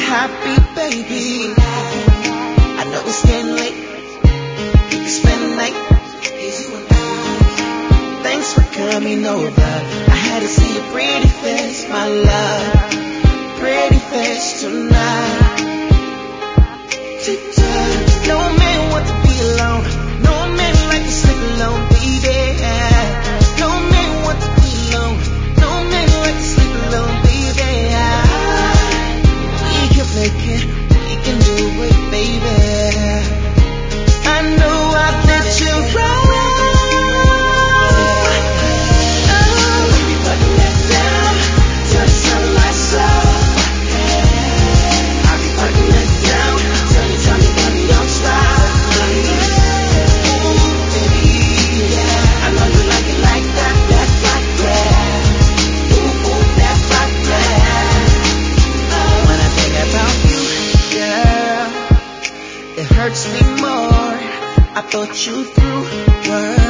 happy, baby. I know it's getting late. Spend the night. Thanks for coming over. I had to see your pretty face, my love. Pretty face tonight. No man want to be alone. No man like to sleep alone, baby. No man want to be alone. No man like to sleep alone, baby. We can make it. We can do it, baby. I know I've let you right. It hurts me more. I thought you through words.